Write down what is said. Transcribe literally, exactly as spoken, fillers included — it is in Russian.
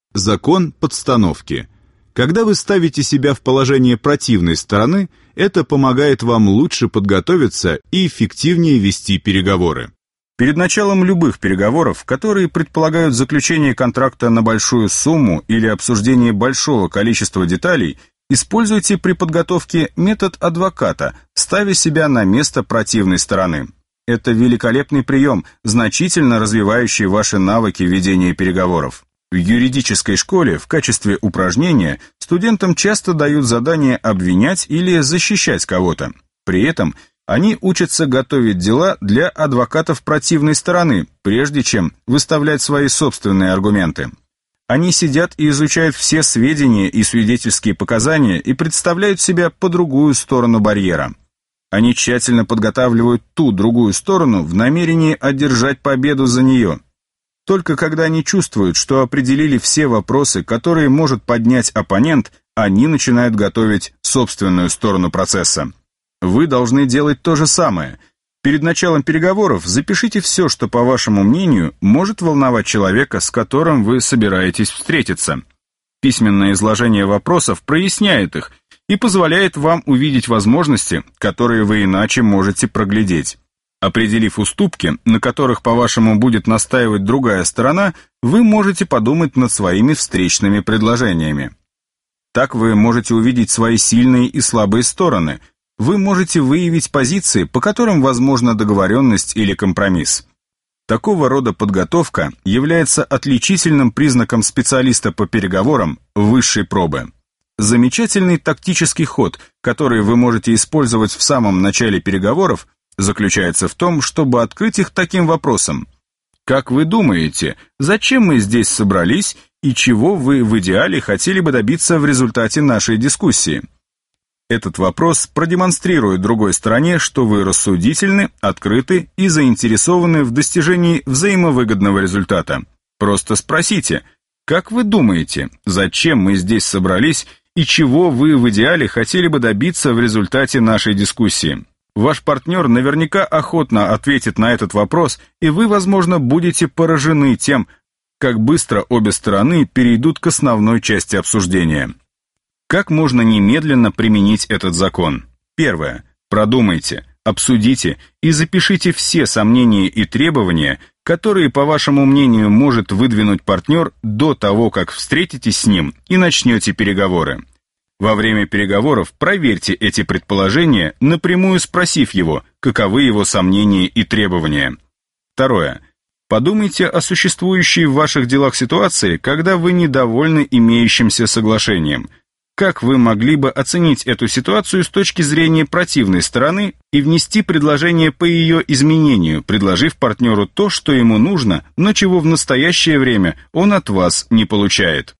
Закон подстановки. Когда вы ставите себя в положение противной стороны, это помогает вам лучше подготовиться и эффективнее вести переговоры. Перед началом любых переговоров, которые предполагают заключение контракта на большую сумму или обсуждение большого количества деталей, используйте при подготовке метод адвоката, ставя себя на место противной стороны. Это великолепный прием, значительно развивающий ваши навыки ведения переговоров. В юридической школе в качестве упражнения студентам часто дают задание обвинять или защищать кого-то. При этом они учатся готовить дела для адвокатов противной стороны, прежде чем выставлять свои собственные аргументы. Они сидят и изучают все сведения и свидетельские показания и представляют себя по другую сторону барьера. Они тщательно подготавливают ту другую сторону в намерении одержать победу за нее. Только когда они чувствуют, что определили все вопросы, которые может поднять оппонент, они начинают готовить собственную сторону процесса. Вы должны делать то же самое. Перед началом переговоров запишите все, что, по вашему мнению, может волновать человека, с которым вы собираетесь встретиться. Письменное изложение вопросов проясняет их и позволяет вам увидеть возможности, которые вы иначе можете проглядеть. Определив уступки, на которых, по-вашему, будет настаивать другая сторона, вы можете подумать над своими встречными предложениями. Так вы можете увидеть свои сильные и слабые стороны. Вы можете выявить позиции, по которым возможна договоренность или компромисс. Такого рода подготовка является отличительным признаком специалиста по переговорам высшей пробы. Замечательный тактический ход, который вы можете использовать в самом начале переговоров, заключается в том, чтобы открыть их таким вопросом. Как вы думаете, зачем мы здесь собрались и чего вы в идеале хотели бы добиться в результате нашей дискуссии? Этот вопрос продемонстрирует другой стороне, что вы рассудительны, открыты и заинтересованы в достижении взаимовыгодного результата. Просто спросите, как вы думаете, зачем мы здесь собрались и чего вы в идеале хотели бы добиться в результате нашей дискуссии? Ваш партнер наверняка охотно ответит на этот вопрос, и вы, возможно, будете поражены тем, как быстро обе стороны перейдут к основной части обсуждения. Как можно немедленно применить этот закон? Первое. Продумайте, обсудите и запишите все сомнения и требования, которые, по вашему мнению, может выдвинуть партнер до того, как встретитесь с ним и начнете переговоры. Во время переговоров проверьте эти предположения, напрямую спросив его, каковы его сомнения и требования. Второе. Подумайте о существующей в ваших делах ситуации, когда вы недовольны имеющимся соглашением. Как вы могли бы оценить эту ситуацию с точки зрения противной стороны и внести предложение по ее изменению, предложив партнеру то, что ему нужно, но чего в настоящее время он от вас не получает?